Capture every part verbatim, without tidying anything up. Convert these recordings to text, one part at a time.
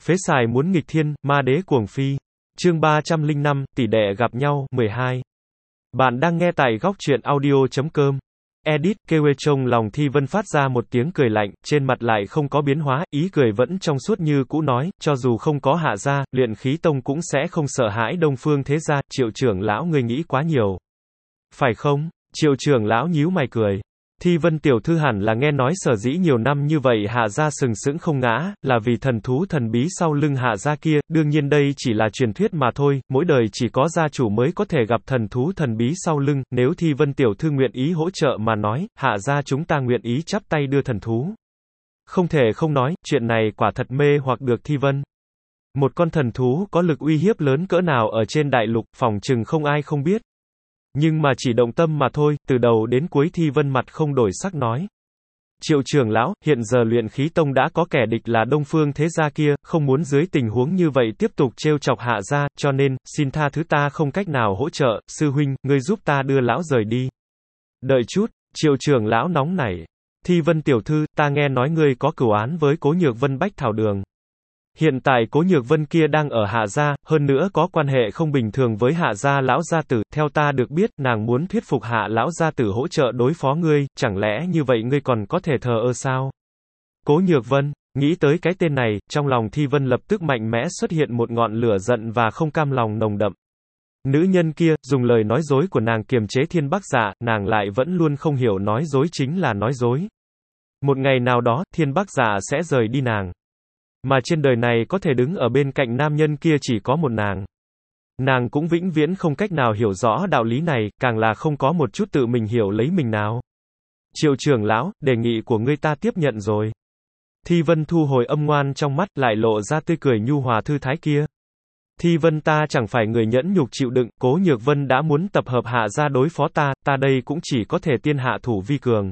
Phế xài muốn nghịch thiên, ma đế cuồng phi. Chương ba trăm lẻ năm, tỷ đệ gặp nhau, mười hai. Bạn đang nghe tại góc truyện audio chấm com. Edit, kêu trong lòng Thi Vân phát ra một tiếng cười lạnh, trên mặt lại không có biến hóa, ý cười vẫn trong suốt như cũ nói, cho dù không có Hạ gia, luyện khí tông cũng sẽ không sợ hãi Đông Phương thế gia, Triệu trưởng lão ngươi nghĩ quá nhiều. Phải không? Triệu trưởng lão nhíu mày cười. Thi Vân tiểu thư hẳn là nghe nói sở dĩ nhiều năm như vậy Hạ gia sừng sững không ngã, là vì thần thú thần bí sau lưng Hạ gia kia, đương nhiên đây chỉ là truyền thuyết mà thôi, mỗi đời chỉ có gia chủ mới có thể gặp thần thú thần bí sau lưng, nếu Thi Vân tiểu thư nguyện ý hỗ trợ mà nói, Hạ gia chúng ta nguyện ý chắp tay đưa thần thú. Không thể không nói, chuyện này quả thật mê hoặc được Thi Vân. Một con thần thú có lực uy hiếp lớn cỡ nào ở trên đại lục, phỏng chừng không ai không biết. Nhưng mà chỉ động tâm mà thôi, từ đầu đến cuối Thi Vân mặt không đổi sắc nói. Triệu trưởng lão, hiện giờ luyện khí tông đã có kẻ địch là Đông Phương thế gia kia, không muốn dưới tình huống như vậy tiếp tục trêu chọc Hạ gia, cho nên, xin tha thứ ta không cách nào hỗ trợ, sư huynh, ngươi giúp ta đưa lão rời đi. Đợi chút, Triệu trưởng lão nóng nảy. Thi Vân tiểu thư, ta nghe nói ngươi có cửu án với Cố Nhược Vân Bách Thảo Đường. Hiện tại Cố Nhược Vân kia đang ở Hạ gia, hơn nữa có quan hệ không bình thường với Hạ gia lão gia tử, theo ta được biết, nàng muốn thuyết phục Hạ lão gia tử hỗ trợ đối phó ngươi, chẳng lẽ như vậy ngươi còn có thể thờ ơ sao? Cố Nhược Vân, nghĩ tới cái tên này, trong lòng Thi Vân lập tức mạnh mẽ xuất hiện một ngọn lửa giận và không cam lòng nồng đậm. Nữ nhân kia, dùng lời nói dối của nàng kiềm chế Thiên Bắc Dạ, nàng lại vẫn luôn không hiểu nói dối chính là nói dối. Một ngày nào đó, Thiên Bắc Dạ sẽ rời đi nàng. Mà trên đời này có thể đứng ở bên cạnh nam nhân kia chỉ có một nàng. Nàng cũng vĩnh viễn không cách nào hiểu rõ đạo lý này, càng là không có một chút tự mình hiểu lấy mình nào. Triệu trưởng lão, đề nghị của ngươi ta tiếp nhận rồi. Thi Vân thu hồi âm ngoan trong mắt, lại lộ ra tươi cười nhu hòa thư thái kia. Thi Vân ta chẳng phải người nhẫn nhục chịu đựng, Cố Nhược Vân đã muốn tập hợp Hạ gia đối phó ta, ta đây cũng chỉ có thể tiên hạ thủ vi cường.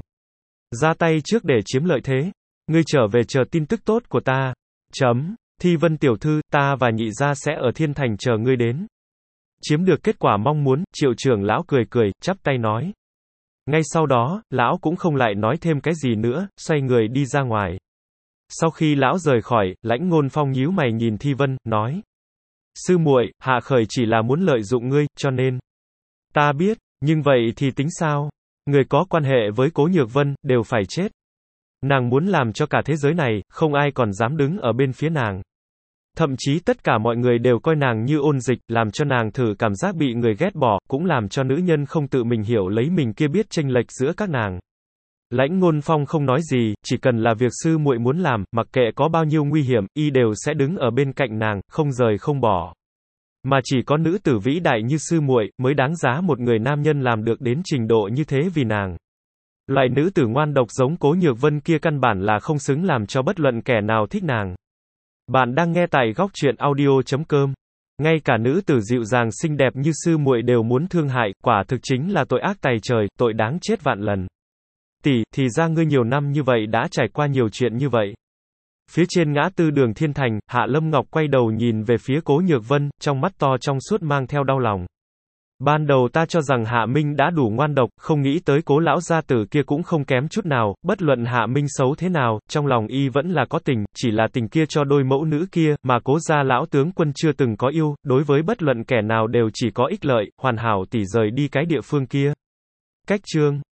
Ra tay trước để chiếm lợi thế. Ngươi trở về chờ tin tức tốt của ta. Chấm. Thi Vân tiểu thư, ta và nhị gia sẽ ở Thiên Thành chờ ngươi đến. Chiếm được kết quả mong muốn, Triệu trưởng lão cười cười, chắp tay nói. Ngay sau đó, lão cũng không lại nói thêm cái gì nữa, xoay người đi ra ngoài. Sau khi lão rời khỏi, Lãnh Ngôn Phong nhíu mày nhìn Thi Vân, nói. Sư muội, Hạ Khởi chỉ là muốn lợi dụng ngươi, cho nên. Ta biết, nhưng vậy thì tính sao? Người có quan hệ với Cố Nhược Vân, đều phải chết. Nàng muốn làm cho cả thế giới này, không ai còn dám đứng ở bên phía nàng. Thậm chí tất cả mọi người đều coi nàng như ôn dịch, làm cho nàng thử cảm giác bị người ghét bỏ, cũng làm cho nữ nhân không tự mình hiểu lấy mình kia biết chênh lệch giữa các nàng. Lãnh Ngôn Phong không nói gì, chỉ cần là việc sư muội muốn làm, mặc kệ có bao nhiêu nguy hiểm, y đều sẽ đứng ở bên cạnh nàng, không rời không bỏ. Mà chỉ có nữ tử vĩ đại như sư muội mới đáng giá một người nam nhân làm được đến trình độ như thế vì nàng. Loại nữ tử ngoan độc giống Cố Nhược Vân kia căn bản là không xứng làm cho bất luận kẻ nào thích nàng. Bạn đang nghe tại góc truyện audio chấm com. Ngay cả nữ tử dịu dàng xinh đẹp như sư muội đều muốn thương hại, quả thực chính là tội ác tày trời, tội đáng chết vạn lần. Tỷ, thì ra ngươi nhiều năm như vậy đã trải qua nhiều chuyện như vậy. Phía trên ngã tư đường Thiên Thành, Hạ Lâm Ngọc quay đầu nhìn về phía Cố Nhược Vân, trong mắt to trong suốt mang theo đau lòng. Ban đầu ta cho rằng Hạ Minh đã đủ ngoan độc, không nghĩ tới Cố lão gia tử kia cũng không kém chút nào, bất luận Hạ Minh xấu thế nào, trong lòng y vẫn là có tình, chỉ là tình kia cho đôi mẫu nữ kia, mà Cố gia lão tướng quân chưa từng có yêu, đối với bất luận kẻ nào đều chỉ có ích lợi, hoàn hảo tỷ rời đi cái địa phương kia. Cách chương